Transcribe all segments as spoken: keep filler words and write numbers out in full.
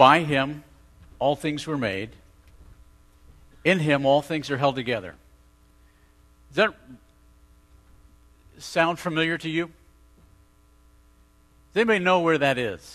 By him all things were made. In him all things are held together. Does that sound familiar to you? Does anybody know where that is?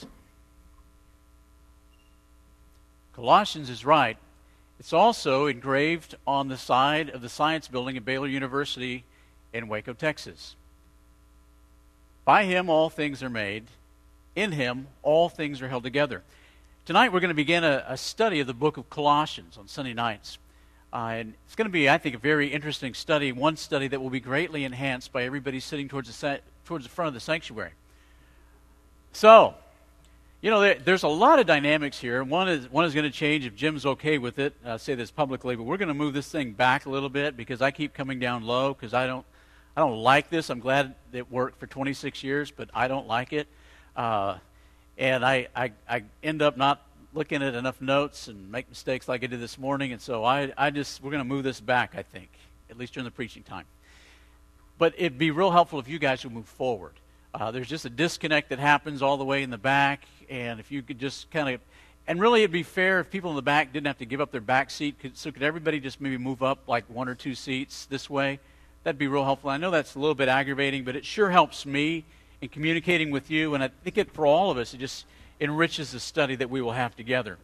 Colossians is right. It's also engraved on the side of the Science Building at Baylor University in Waco, Texas. By him all things are made. In him all things are held together. Tonight we're going to begin a, a study of the book of Colossians on Sunday nights. Uh, and it's going to be, I think, a very interesting study, one study that will be greatly enhanced by everybody sitting towards the, sa- towards the front of the sanctuary. So, you know, there, there's a lot of dynamics here. One is one is going to change if Jim's okay with it. I'll say this publicly, but we're going to move this thing back a little bit because I keep coming down low because I don't, I don't like this. I'm glad it worked for twenty-six years, but I don't like it. Uh, and I, I, I end up not looking at enough notes and make mistakes like I did this morning, and so I, I just, we're going to move this back, I think, at least during the preaching time. But it'd be real helpful if you guys would move forward. Uh, there's just a disconnect that happens all the way in the back, and if you could just kind of, and really it'd be fair if people in the back didn't have to give up their back seat, could, so could everybody just maybe move up like one or two seats this way? That'd be real helpful. I know that's a little bit aggravating, but it sure helps me in communicating with you, and I think it, for all of us, it just enriches the study that we will have together.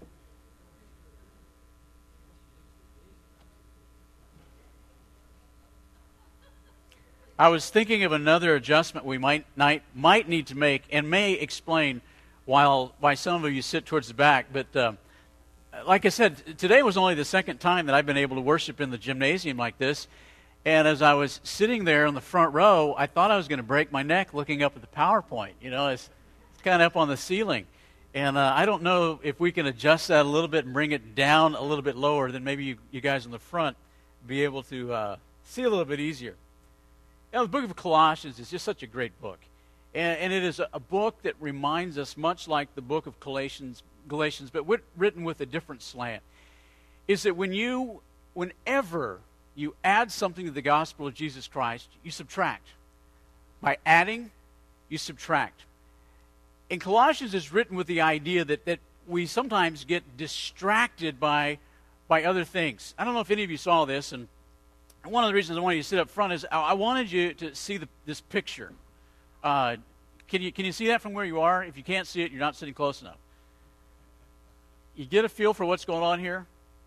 I was thinking of another adjustment we might might, might need to make, and may explain while why some of you sit towards the back. But uh, like I said, today was only the second time that I've been able to worship in the gymnasium like this. And as I was sitting there on the front row, I thought I was going to break my neck looking up at the PowerPoint. You know, it's, it's kind of up on the ceiling. And uh, I don't know if we can adjust that a little bit and bring it down a little bit lower, then maybe you, you guys in the front be able to uh, see a little bit easier. You know, the book of Colossians is just such a great book. And, and it is a, a book that reminds us, much like the book of Galatians, Galatians but wit, written with a different slant, is that when you, whenever you add something to the gospel of Jesus Christ, you subtract. By adding, you subtract. And Colossians is written with the idea that, that we sometimes get distracted by, by other things. I don't know if any of you saw this, and one of the reasons I wanted you to sit up front is I wanted you to see the, this picture. Uh, can you can you see that from where you are? If you can't see it, you're not sitting close enough. You get a feel for what's going on here?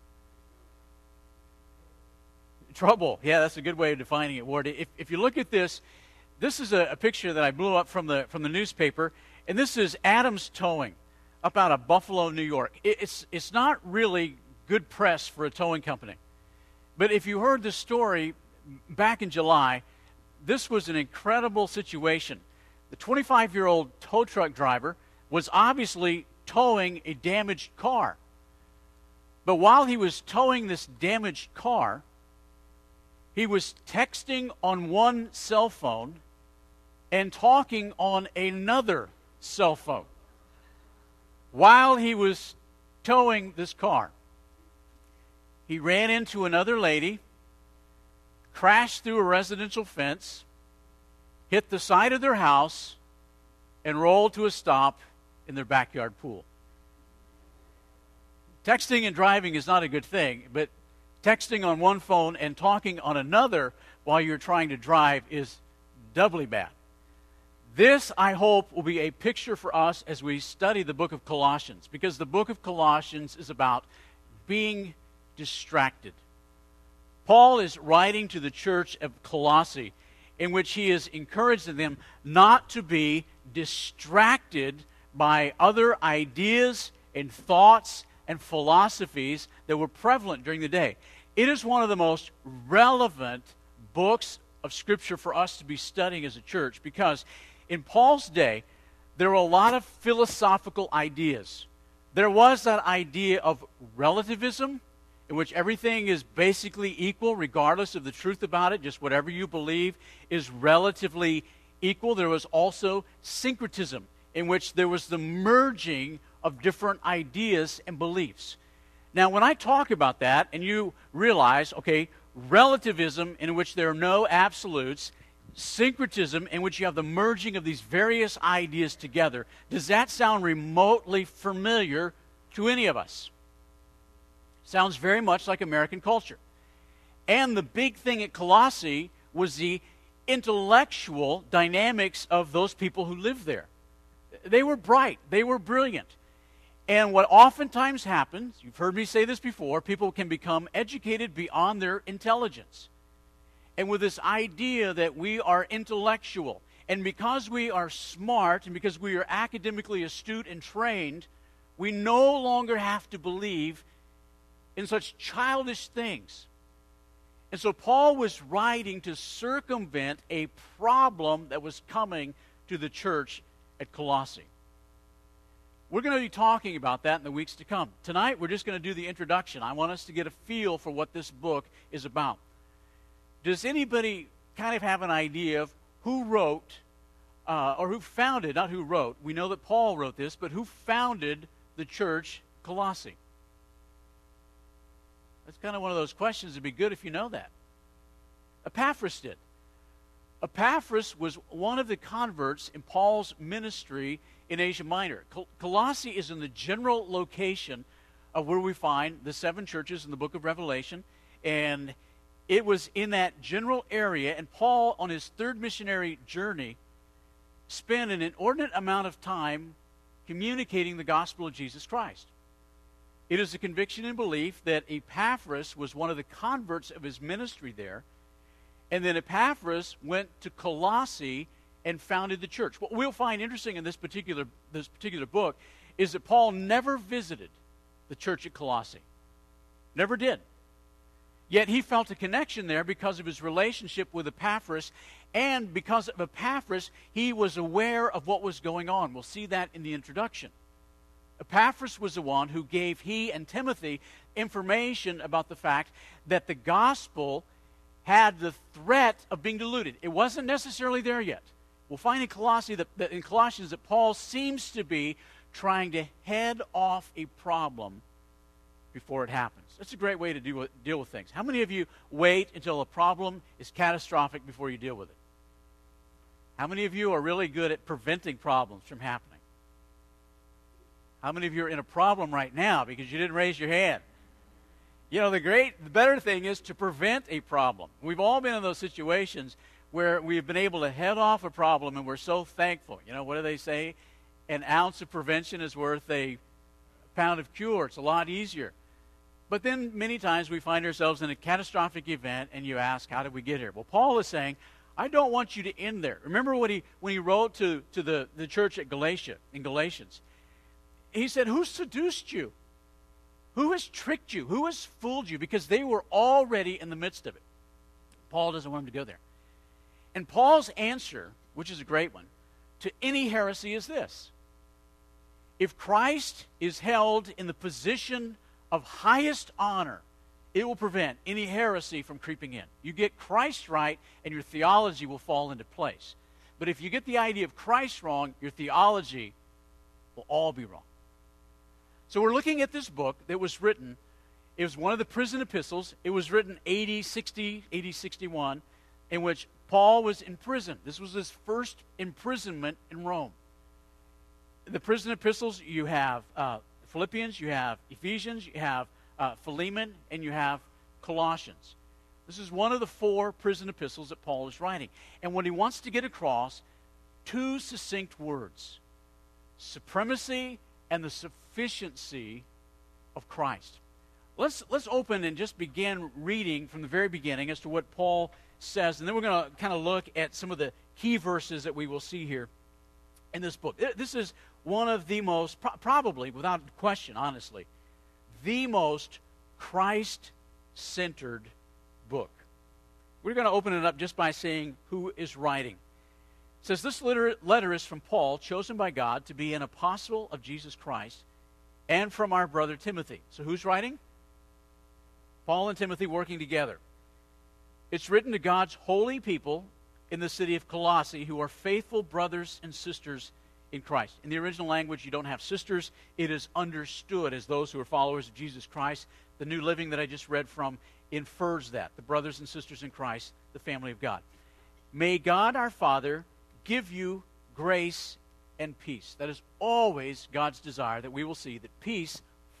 Trouble. Yeah, that's a good way of defining it, Ward. If, if you look at this, this is a, a picture that I blew up from the from the newspaper, and this is Adams Towing up out of Buffalo, New York. It, it's it's not really good press for a towing company. But if you heard the story back in July, this was an incredible situation. The twenty-five-year-old tow truck driver was obviously towing a damaged car. But while he was towing this damaged car, he was texting on one cell phone and talking on another cell phone while he was towing this car. He ran into another lady, crashed through a residential fence, hit the side of their house, and rolled to a stop in their backyard pool. Texting and driving is not a good thing, but texting on one phone and talking on another while you're trying to drive is doubly bad. This, I hope, will be a picture for us as we study the book of Colossians, because the book of Colossians is about being distracted. Paul is writing to the church of Colossae, in which he is encouraging them not to be distracted by other ideas and thoughts and philosophies that were prevalent during the day. It is one of the most relevant books of Scripture for us to be studying as a church, because in Paul's day, there were a lot of philosophical ideas. There was that idea of relativism, in which everything is basically equal regardless of the truth about it. Just whatever you believe is relatively equal. There was also syncretism, in which there was the merging of different ideas and beliefs. Now, when I talk about that, and you realize, okay, relativism in which there are no absolutes, syncretism in which you have the merging of these various ideas together, does that sound remotely familiar to any of us. Sounds very much like American culture. And the big thing at Colossae was the intellectual dynamics of those people who lived there. They were bright. They were brilliant. And what oftentimes happens, you've heard me say this before, people can become educated beyond their intelligence. And with this idea that we are intellectual, and because we are smart, and because we are academically astute and trained, we no longer have to believe in such childish things. And so Paul was writing to circumvent a problem that was coming to the church at Colossae. We're going to be talking about that in the weeks to come. Tonight, we're just going to do the introduction. I want us to get a feel for what this book is about. Does anybody kind of have an idea of who wrote, uh, or who founded, not who wrote, we know that Paul wrote this, but who founded the church Colossae? That's kind of one of those questions. It'd be good if you know that. Epaphras did. Epaphras was one of the converts in Paul's ministry in Asia Minor. Col- Colossae is in the general location of where we find the seven churches in the book of Revelation, and it was in that general area, and Paul, on his third missionary journey, spent an inordinate amount of time communicating the gospel of Jesus Christ. It is a conviction and belief that Epaphras was one of the converts of his ministry there, and then Epaphras went to Colossae and founded the church. What we'll find interesting in this particular, this particular book is that Paul never visited the church at Colossae. Never did. Yet he felt a connection there because of his relationship with Epaphras, and because of Epaphras, he was aware of what was going on. We'll see that in the introduction. Epaphras was the one who gave he and Timothy information about the fact that the gospel had the threat of being diluted. It wasn't necessarily there yet. We'll find in Colossae that, that in Colossians that Paul seems to be trying to head off a problem before it happens. That's a great way to deal with, deal with things. How many of you wait until a problem is catastrophic before you deal with it? How many of you are really good at preventing problems from happening? How many of you are in a problem right now because you didn't raise your hand? You know, the great, the better thing is to prevent a problem. We've all been in those situations where we've been able to head off a problem, and we're so thankful. You know, what do they say? An ounce of prevention is worth a pound of cure. It's a lot easier. But then many times we find ourselves in a catastrophic event, and you ask, how did we get here? Well, Paul is saying, I don't want you to end there. Remember what he when he wrote to, to the, the church at Galatia, in Galatians? He said, who seduced you? Who has tricked you? Who has fooled you? Because they were already in the midst of it. Paul doesn't want them to go there. And Paul's answer, which is a great one, to any heresy is this. If Christ is held in the position of highest honor, it will prevent any heresy from creeping in. You get Christ right, and your theology will fall into place. But if you get the idea of Christ wrong, your theology will all be wrong. So we're looking at this book that was written. It was one of the prison epistles. It was written A D sixty, A D sixty-one, in which Paul was in prison. This was his first imprisonment in Rome. The prison epistles, you have uh, Philippians, you have Ephesians, you have uh, Philemon, and you have Colossians. This is one of the four prison epistles that Paul is writing. And what he wants to get across, two succinct words: supremacy and the sufficiency of Christ. Let's, let's open and just begin reading from the very beginning as to what Paul says, and then we're going to kind of look at some of the key verses that we will see here in this book. This is one of the most, probably, without question, honestly, the most Christ-centered book. We're going to open it up just by saying who is writing. It says, this letter, letter is from Paul, chosen by God to be an apostle of Jesus Christ, and from our brother Timothy. So who's writing? Paul and Timothy working together. It's written to God's holy people in the city of Colossae who are faithful brothers and sisters in Christ. In the original language, you don't have sisters. It is understood as those who are followers of Jesus Christ. The New Living that I just read from infers that. The brothers and sisters in Christ, the family of God. May God our Father give you grace and peace. That is always God's desire, that we will see that peace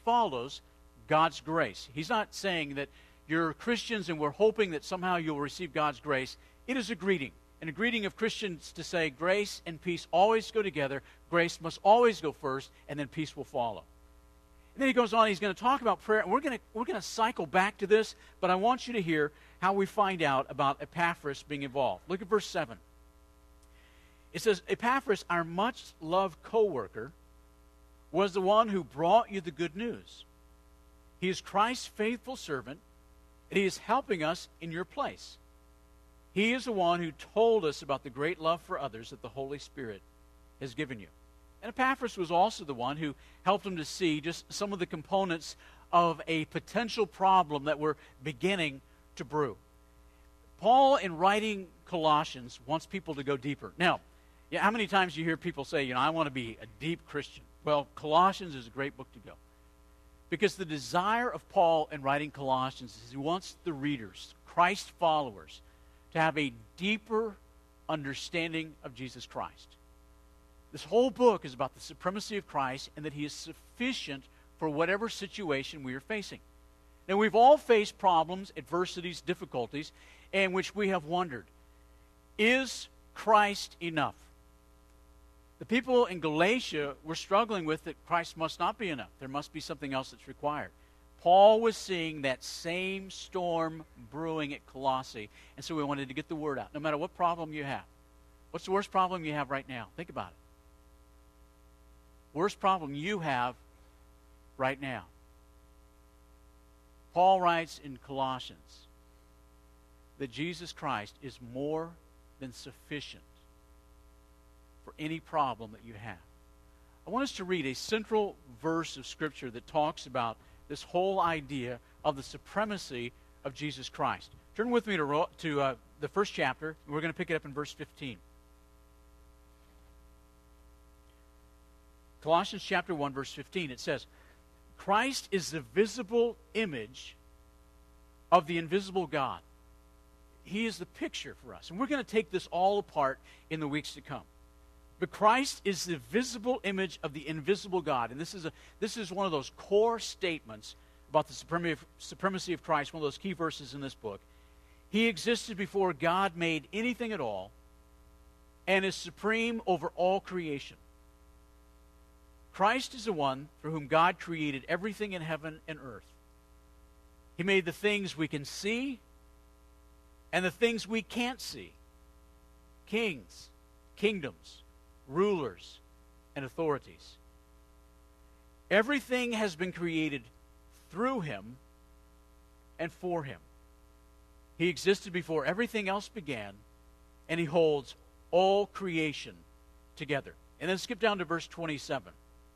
follows God's grace. He's not saying that you're Christians and we're hoping that somehow you'll receive God's grace. It is a greeting. And a greeting of Christians to say grace and peace always go together. Grace must always go first, and then peace will follow. And then he goes on, he's going to talk about prayer. And we're going to, we're going to cycle back to this, but I want you to hear how we find out about Epaphras being involved. Look at verse seven. It says, Epaphras, our much-loved co-worker, was the one who brought you the good news. He is Christ's faithful servant, and he is helping us in your place. He is the one who told us about the great love for others that the Holy Spirit has given you. And Epaphras was also the one who helped him to see just some of the components of a potential problem that were beginning to brew. Paul, in writing Colossians, wants people to go deeper. Now, yeah, how many times do you hear people say, you know, I want to be a deep Christian? Well, Colossians is a great book to go. Because the desire of Paul in writing Colossians is he wants the readers, Christ followers, to have a deeper understanding of Jesus Christ. This whole book is about the supremacy of Christ and that he is sufficient for whatever situation we are facing. Now, we've all faced problems, adversities, difficulties, in which we have wondered, is Christ enough? The people in Galatia were struggling with that Christ must not be enough. There must be something else that's required. Paul was seeing that same storm brewing at Colossae, and so we wanted to get the word out. No matter what problem you have. What's the worst problem you have right now? Think about it. Worst problem you have right now. Paul writes in Colossians that Jesus Christ is more than sufficient for any problem that you have. I want us to read a central verse of Scripture that talks about this whole idea of the supremacy of Jesus Christ. Turn with me to, to uh, the first chapter. We're going to pick it up in verse fifteen. Colossians chapter one, verse fifteen. It says, Christ is the visible image of the invisible God. He is the picture for us. And we're going to take this all apart in the weeks to come. But Christ is the visible image of the invisible God. And this is, a, this is one of those core statements about the supremacy of, supremacy of Christ, one of those key verses in this book. He existed before God made anything at all and is supreme over all creation. Christ is the one through whom God created everything in heaven and earth. He made the things we can see and the things we can't see. Kings, kingdoms, rulers, and authorities. Everything has been created through him and for him. He existed before everything else began, and he holds all creation together. And then skip down to verse twenty-seven.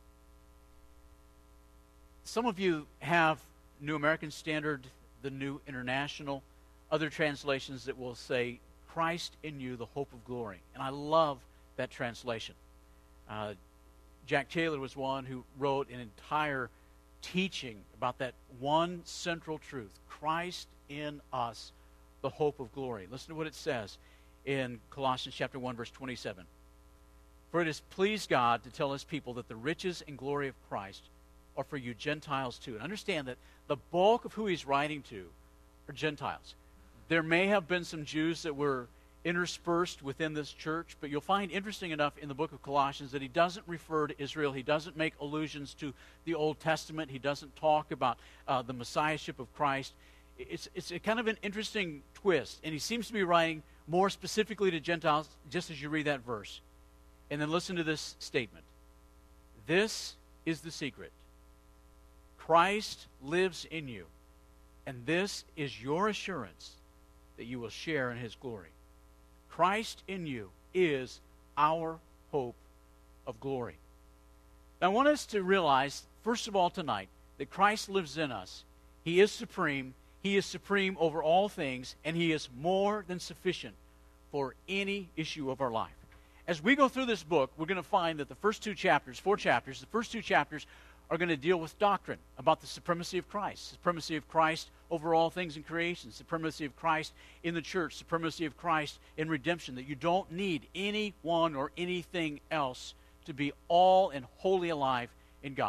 Some of you have New American Standard, the New International, other translations that will say, Christ in you, the hope of glory. And I love that translation. Uh, Jack Taylor was one who wrote an entire teaching about that one central truth, Christ in us, the hope of glory. Listen to what it says in Colossians chapter one, verse twenty-seven. For it has pleased God to tell his people that the riches and glory of Christ are for you Gentiles too. And understand that the bulk of who he's writing to are Gentiles. There may have been some Jews that were interspersed within this church, but you'll find interesting enough in the book of Colossians that he doesn't refer to Israel. He doesn't make allusions to the Old Testament. He doesn't talk about uh, the Messiahship of Christ. It's, it's a kind of an interesting twist, and he seems to be writing more specifically to Gentiles, just as you read that verse. And then listen to this statement. This is the secret. Christ lives in you, and this is your assurance that you will share in his glory. Christ in you is our hope of glory. Now, I want us to realize, first of all tonight, that Christ lives in us. He is supreme. He is supreme over all things, and he is more than sufficient for any issue of our life. As we go through this book, we're going to find that the first two chapters, four chapters, the first two chapters are going to deal with doctrine about the supremacy of Christ, supremacy of Christ over all things in creation, supremacy of Christ in the church, supremacy of Christ in redemption, that you don't need anyone or anything else to be all and wholly alive in God.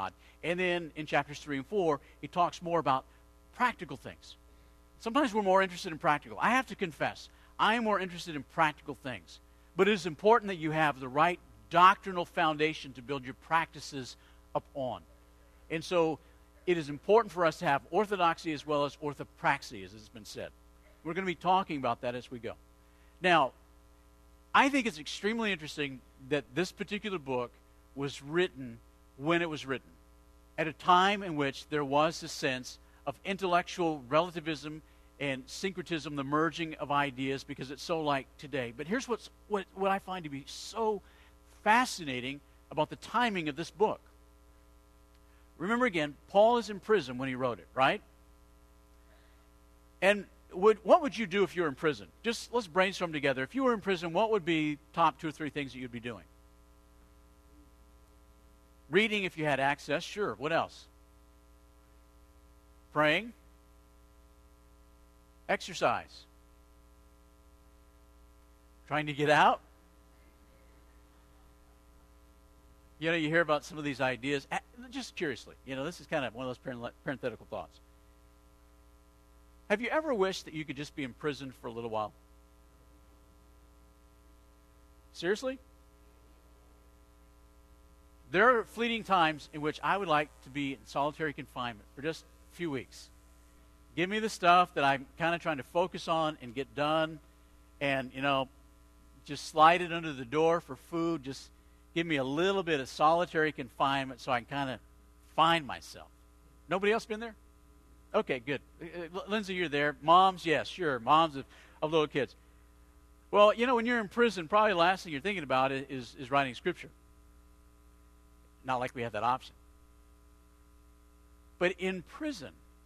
And then in chapters three and four, he talks more about practical things. Sometimes we're more interested in practical. I have to confess, I am more interested in practical things. But it is important that you have the right doctrinal foundation to build your practices upon. And so it is important for us to have orthodoxy as well as orthopraxy, as has been said. We're going to be talking about that as we go. Now, I think it's extremely interesting that this particular book was written when it was written, at a time in which there was a sense of intellectual relativism and syncretism, the merging of ideas, because it's so like today. But here's what's, what, what I find to be so fascinating about the timing of this book. Remember again, Paul is in prison when he wrote it, right? And would, what would you do if you were in prison? Just let's brainstorm together. If you were in prison, what would be top two or three things that you'd be doing? Reading if you had access, sure. What else? Praying. Exercise. Trying to get out. You know, you hear about some of these ideas. Just curiously, you know, this is kind of one of those parenthetical thoughts. Have you ever wished that you could just be in prison for a little while? Seriously? There are fleeting times in which I would like to be in solitary confinement for just a few weeks. Give me the stuff that I'm kind of trying to focus on and get done, and, you know, just slide it under the door for food. Just give me a little bit of solitary confinement so I can kind of find myself. Nobody else been there? Okay, good. Uh, Lindsay, you're there. Moms, yes, sure. Moms of, of little kids. Well, you know, when you're in prison, probably the last thing you're thinking about is, is writing scripture. Not like we have that option. But in prison,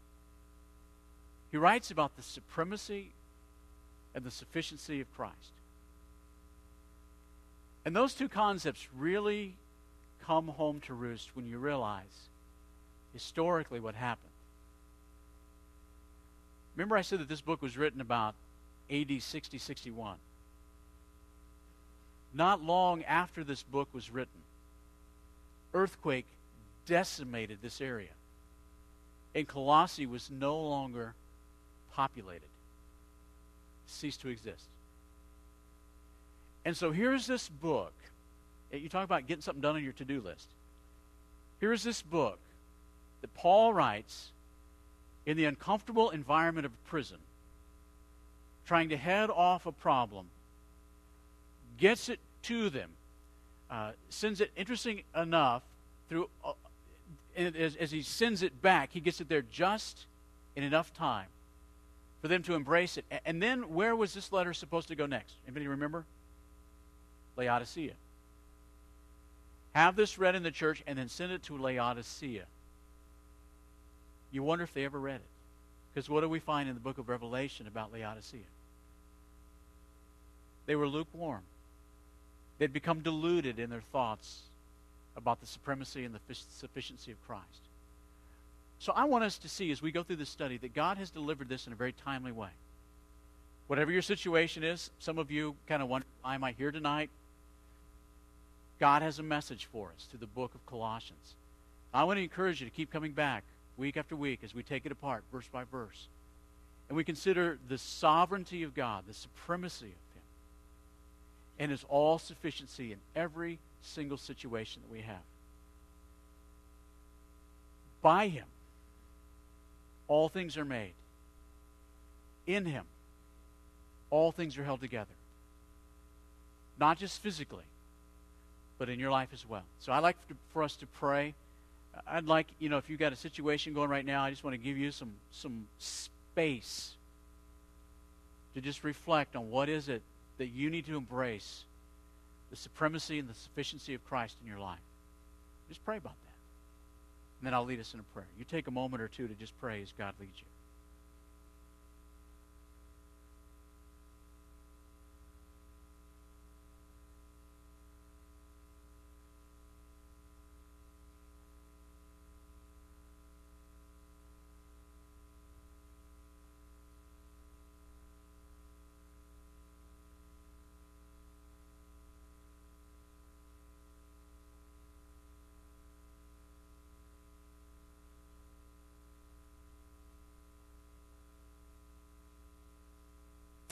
he writes about the supremacy and the sufficiency of Christ. And those two concepts really come home to roost when you realize historically what happened. Remember I said that this book was written about A D sixty, sixty-one. Not long after this book was written, earthquake decimated this area. And Colossae was no longer populated. Ceased to exist. And so here's this book. You talk about getting something done on your to-do list. Here's this book that Paul writes in the uncomfortable environment of a prison, trying to head off a problem, gets it to them, uh, sends it, interesting enough, through uh, as, as he sends it back, he gets it there just in enough time for them to embrace it. And then where was this letter supposed to go next? Anybody remember? Laodicea. Have this read in the church and then send it to Laodicea. You wonder if they ever read it. Because what do we find in the book of Revelation about Laodicea? They were lukewarm. They'd become deluded in their thoughts about the supremacy and the sufficiency of Christ. So I want us to see as we go through this study that God has delivered this in a very timely way. Whatever your situation is, some of you kind of wonder, why am I here tonight? God has a message for us through the book of Colossians. I want to encourage you to keep coming back week after week as we take it apart, verse by verse. And we consider the sovereignty of God, the supremacy of Him, and His all-sufficiency in every single situation that we have. By Him, all things are made. In Him, all things are held together. Not just physically, but in your life as well. So I'd like to, for us to pray. I'd like, you know, if you've got a situation going right now, I just want to give you some, some space to just reflect on what is it that you need to embrace, the supremacy and the sufficiency of Christ in your life. Just pray about that. And then I'll lead us in a prayer. You take a moment or two to just pray as God leads you.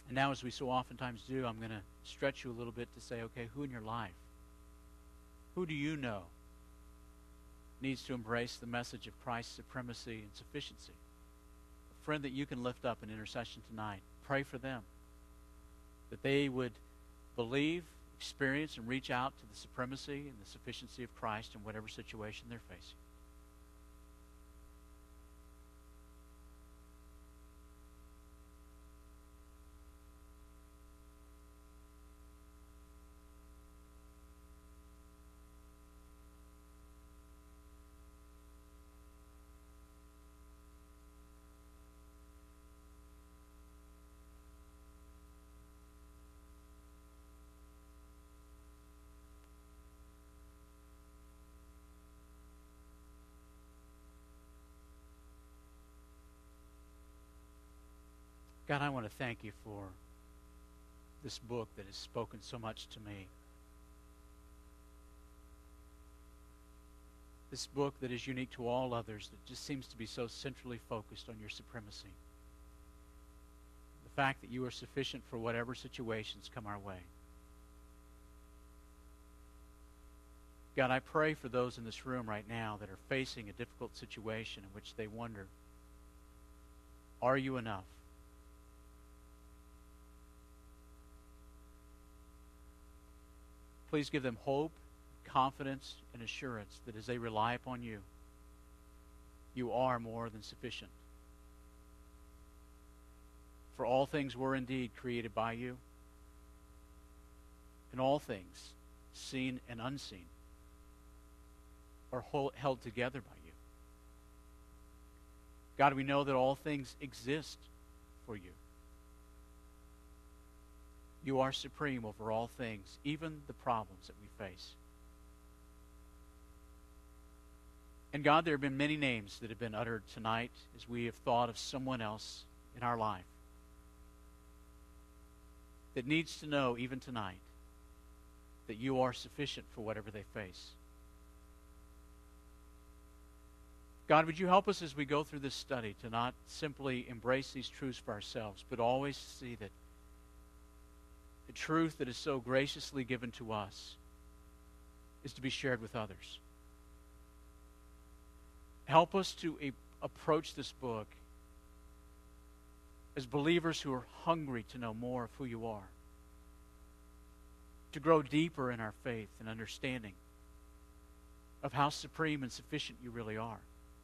And now, as we so oftentimes do, I'm going to stretch you a little bit to say, okay, who in your life, who do you know needs to embrace the message of Christ's supremacy and sufficiency? A friend that you can lift up in intercession tonight. Pray for them, that they would believe, experience, and reach out to the supremacy and the sufficiency of Christ in whatever situation they're facing. God, I want to thank you for this book that has spoken so much to me. This book that is unique to all others, that just seems to be so centrally focused on your supremacy. The fact that you are sufficient for whatever situations come our way. God, I pray for those in this room right now that are facing a difficult situation in which they wonder, are you enough? Please give them hope, confidence, and assurance that as they rely upon you, you are more than sufficient. For all things were indeed created by you, and all things, seen and unseen, are hold, held together by you. God, we know that all things exist for you. You are supreme over all things, even the problems that we face. And God, there have been many names that have been uttered tonight as we have thought of someone else in our life that needs to know, even tonight, that you are sufficient for whatever they face. God, would you help us as we go through this study to not simply embrace these truths for ourselves, but always see that the truth that is so graciously given to us is to be shared with others. Help us to a- approach this book as believers who are hungry to know more of who you are, to grow deeper in our faith and understanding of how supreme and sufficient you really are.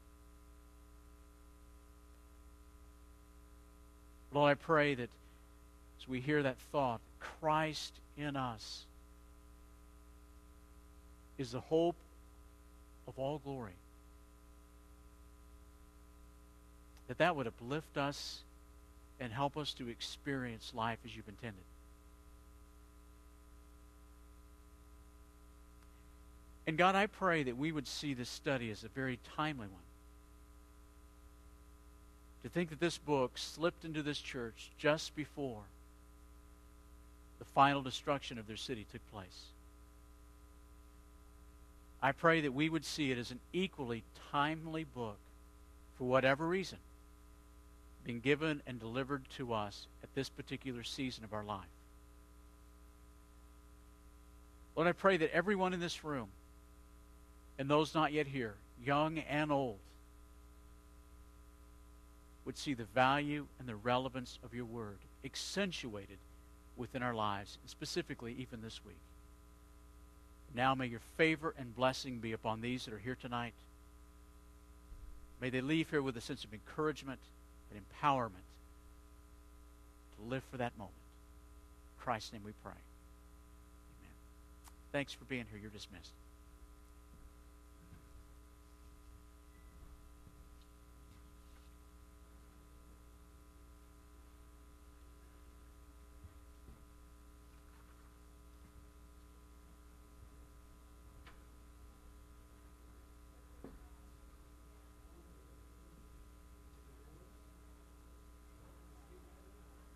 Lord, I pray that as we hear that thought, Christ in us is the hope of all glory. That that would uplift us and help us to experience life as you've intended. And God, I pray that we would see this study as a very timely one. To think that this book slipped into this church just before the final destruction of their city took place. I pray that we would see it as an equally timely book for whatever reason being given and delivered to us at this particular season of our life. Lord, I pray that everyone in this room and those not yet here, young and old, would see the value and the relevance of your word accentuated within our lives, and specifically even this week. Now may your favor and blessing be upon these that are here tonight. May they leave here with a sense of encouragement and empowerment to live for that moment. In Christ's name we pray. Amen. Thanks for being here. You're dismissed.